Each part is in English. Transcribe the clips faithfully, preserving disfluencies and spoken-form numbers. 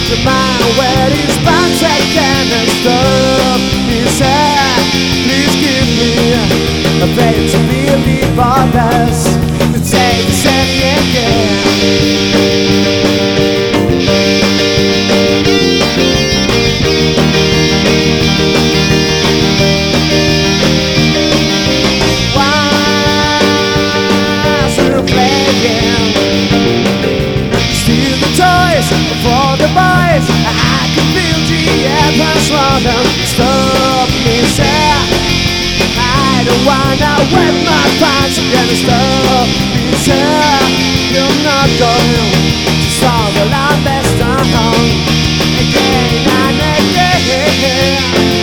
the man where his back's again and stuff. He said, please give me a faith to believe others to take the second again. For the boys, I can feel the airplanes running. Stop me, sir. I don't wanna wet my pants again. Stop me, sir. You're not going to solve the land that's done again and again.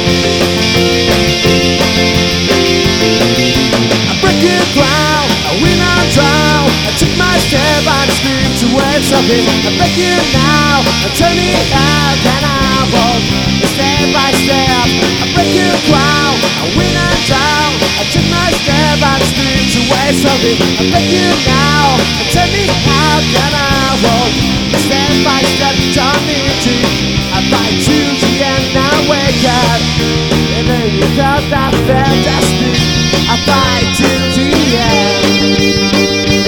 I break your ground, I win and drown. I took my step and scream to wait something. I beg you now, tell me how can I walk step by step. I break your ground, I win and drown. I took my step and scream to wait something. I beg you now, tell me how can I walk step by step. Turn me to I fight to the end, I wake up, and then you felt that fantastic. I fight to the end.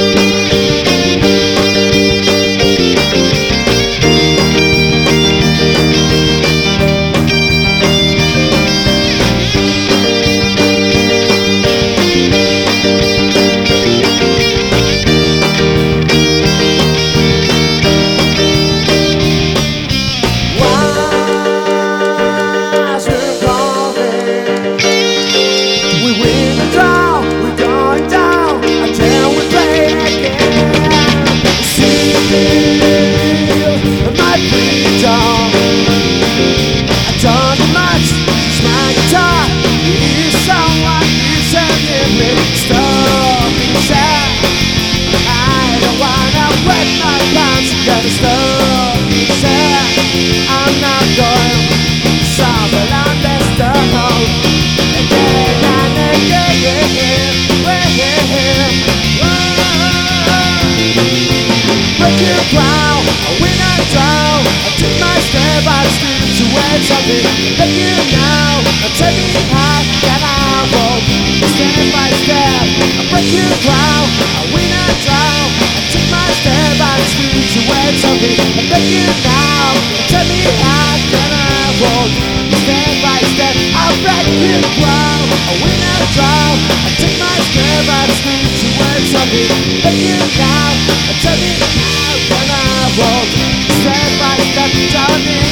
I'm not going to solve the land that's done again and again. Break your ground, I win and drown. I took my step, I scream to wait something. Beg you now, tell me how can I walk step by step. I break your ground, I win and drown. I took my step, I scream to wait something. I beg you now, tell me how can I walk step by step. I break your ground, I win and drown. I took my step, I scream to wait something. Beg you now, tell me how can I walk step by step. Tell me